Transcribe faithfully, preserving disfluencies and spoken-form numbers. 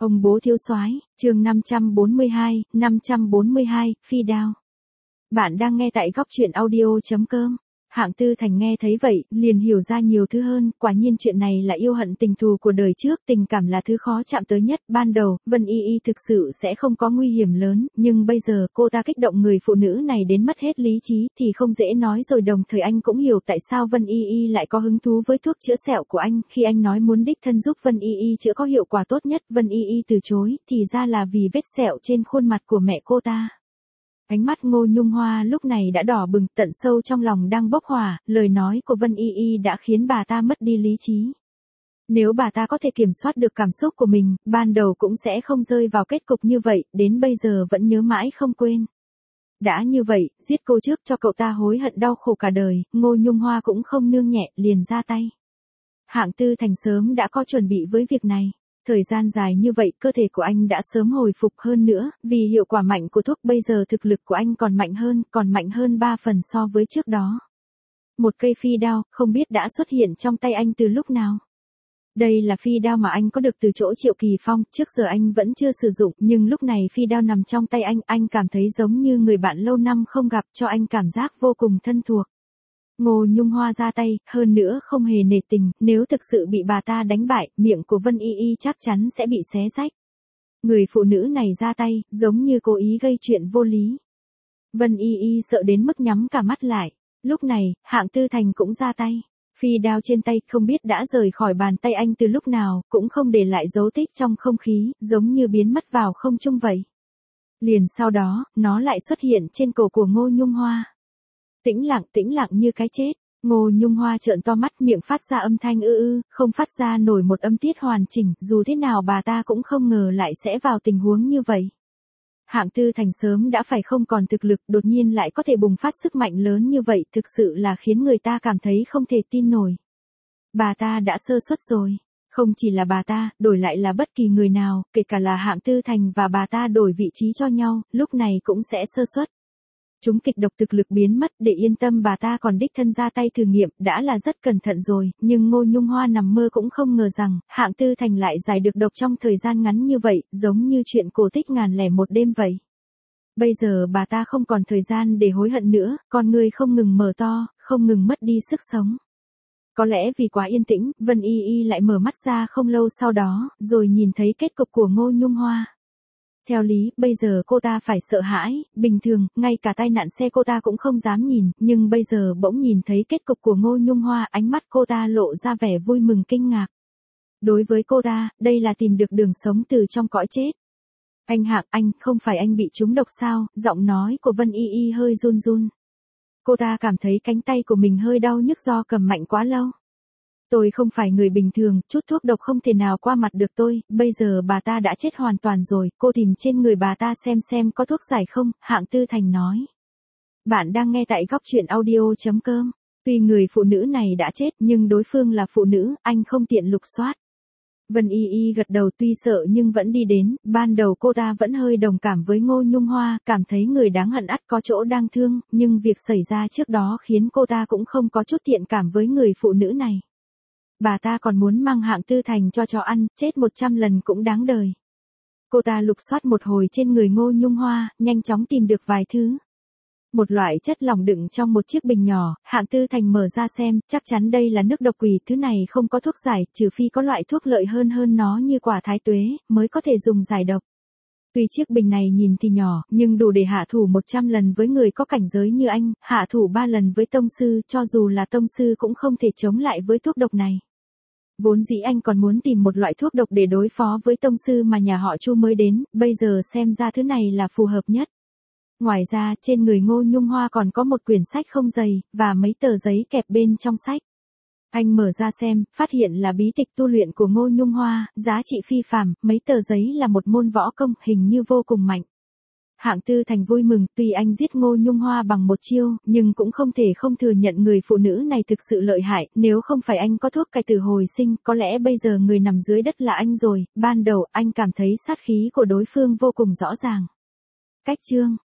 Ông bố thiếu soái, chương năm trăm bốn mươi hai, năm trăm bốn mươi hai, phi đao. Bạn đang nghe tại góc truyện audio chấm com. Hạng Tư Thành nghe thấy vậy, liền hiểu ra nhiều thứ hơn, quả nhiên chuyện này là yêu hận tình thù của đời trước, tình cảm là thứ khó chạm tới nhất, ban đầu, Vân Y Y thực sự sẽ không có nguy hiểm lớn, nhưng bây giờ cô ta kích động người phụ nữ này đến mất hết lý trí thì không dễ nói rồi, đồng thời anh cũng hiểu tại sao Vân Y Y lại có hứng thú với thuốc chữa sẹo của anh, khi anh nói muốn đích thân giúp Vân Y Y chữa có hiệu quả tốt nhất, Vân Y Y từ chối, thì ra là vì vết sẹo trên khuôn mặt của mẹ cô ta. Ánh mắt Ngô Nhung Hoa lúc này đã đỏ bừng, tận sâu trong lòng đang bốc hỏa, lời nói của Vân Y Y đã khiến bà ta mất đi lý trí. Nếu bà ta có thể kiểm soát được cảm xúc của mình, ban đầu cũng sẽ không rơi vào kết cục như vậy, đến bây giờ vẫn nhớ mãi không quên. Đã như vậy, giết cô trước cho cậu ta hối hận đau khổ cả đời, Ngô Nhung Hoa cũng không nương nhẹ, liền ra tay. Hạng Tư Thành sớm đã có chuẩn bị với việc này. Thời gian dài như vậy cơ thể của anh đã sớm hồi phục hơn nữa, vì hiệu quả mạnh của thuốc bây giờ thực lực của anh còn mạnh hơn, còn mạnh hơn ba phần so với trước đó. Một cây phi đao, không biết đã xuất hiện trong tay anh từ lúc nào. Đây là phi đao mà anh có được từ chỗ Triệu Kỳ Phong, trước giờ anh vẫn chưa sử dụng, nhưng lúc này phi đao nằm trong tay anh, anh cảm thấy giống như người bạn lâu năm không gặp, cho anh cảm giác vô cùng thân thuộc. Ngô Nhung Hoa ra tay, hơn nữa không hề nể tình, nếu thực sự bị bà ta đánh bại, miệng của Vân Y Y chắc chắn sẽ bị xé rách. Người phụ nữ này ra tay, giống như cố ý gây chuyện vô lý. Vân Y Y sợ đến mức nhắm cả mắt lại. Lúc này, Hạng Tư Thành cũng ra tay. Phi đao trên tay không biết đã rời khỏi bàn tay anh từ lúc nào, cũng không để lại dấu tích trong không khí, giống như biến mất vào không trung vậy. Liền sau đó, nó lại xuất hiện trên cổ của Ngô Nhung Hoa. Tĩnh lặng, tĩnh lặng như cái chết. Ngô Nhung Hoa trợn to mắt, miệng phát ra âm thanh ư ư, không phát ra nổi một âm tiết hoàn chỉnh, dù thế nào bà ta cũng không ngờ lại sẽ vào tình huống như vậy. Hạng Tư Thành sớm đã phải không còn thực lực, đột nhiên lại có thể bùng phát sức mạnh lớn như vậy, thực sự là khiến người ta cảm thấy không thể tin nổi. Bà ta đã sơ suất rồi. Không chỉ là bà ta, đổi lại là bất kỳ người nào, kể cả là Hạng Tư Thành và bà ta đổi vị trí cho nhau, lúc này cũng sẽ sơ suất. Chúng kịch độc thực lực biến mất, để yên tâm bà ta còn đích thân ra tay thử nghiệm, đã là rất cẩn thận rồi, nhưng Ngô Nhung Hoa nằm mơ cũng không ngờ rằng, Hạng Tư Thành lại giải được độc trong thời gian ngắn như vậy, giống như chuyện cổ tích ngàn lẻ một đêm vậy. Bây giờ bà ta không còn thời gian để hối hận nữa, con người không ngừng mở to, không ngừng mất đi sức sống. Có lẽ vì quá yên tĩnh, Vân Y Y lại mở mắt ra không lâu sau đó, rồi nhìn thấy kết cục của Ngô Nhung Hoa. Theo lý, bây giờ cô ta phải sợ hãi, bình thường, ngay cả tai nạn xe cô ta cũng không dám nhìn, nhưng bây giờ bỗng nhìn thấy kết cục của Ngô Nhung Hoa, ánh mắt cô ta lộ ra vẻ vui mừng kinh ngạc. Đối với cô ta, đây là tìm được đường sống từ trong cõi chết. Anh Hạng, anh, không phải anh bị trúng độc sao? Giọng nói của Vân Y Y hơi run run. Cô ta cảm thấy cánh tay của mình hơi đau nhức do cầm mạnh quá lâu. Tôi không phải người bình thường, chút thuốc độc không thể nào qua mặt được tôi, bây giờ bà ta đã chết hoàn toàn rồi, cô tìm trên người bà ta xem xem có thuốc giải không, Hạng Tư Thành nói. Bạn đang nghe tại góc truyện audio chấm com. Tuy người phụ nữ này đã chết nhưng đối phương là phụ nữ, anh không tiện lục soát. Vân Y Y gật đầu, tuy sợ nhưng vẫn đi đến, ban đầu cô ta vẫn hơi đồng cảm với Ngô Nhung Hoa, cảm thấy người đáng hận ắt có chỗ đang thương, nhưng việc xảy ra trước đó khiến cô ta cũng không có chút thiện cảm với người phụ nữ này. Bà ta còn muốn mang Hạng Tư Thành cho chó ăn, chết một trăm lần cũng đáng đời. Cô ta lục soát một hồi trên người Ngô Nhung Hoa, nhanh chóng tìm được vài thứ. Một loại chất lỏng đựng trong một chiếc bình nhỏ, Hạng Tư Thành mở ra xem, chắc chắn đây là nước độc quỷ, thứ này không có thuốc giải, trừ phi có loại thuốc lợi hơn hơn nó như quả thái tuế, mới có thể dùng giải độc. Tuy chiếc bình này nhìn thì nhỏ, nhưng đủ để hạ thủ một trăm lần với người có cảnh giới như anh, hạ thủ ba lần với tông sư, cho dù là tông sư cũng không thể chống lại với thuốc độc này. Vốn dĩ anh còn muốn tìm một loại thuốc độc để đối phó với tông sư mà nhà họ Chu mới đến, bây giờ xem ra thứ này là phù hợp nhất. Ngoài ra, trên người Ngô Nhung Hoa còn có một quyển sách không dày, và mấy tờ giấy kẹp bên trong sách. Anh mở ra xem, phát hiện là bí tịch tu luyện của Ngô Nhung Hoa, giá trị phi phàm, mấy tờ giấy là một môn võ công, hình như vô cùng mạnh. Hạng Tư Thành vui mừng, tuy anh giết Ngô Nhung Hoa bằng một chiêu, nhưng cũng không thể không thừa nhận người phụ nữ này thực sự lợi hại, nếu không phải anh có thuốc cải tử hồi sinh, có lẽ bây giờ người nằm dưới đất là anh rồi, ban đầu anh cảm thấy sát khí của đối phương vô cùng rõ ràng. Cách chương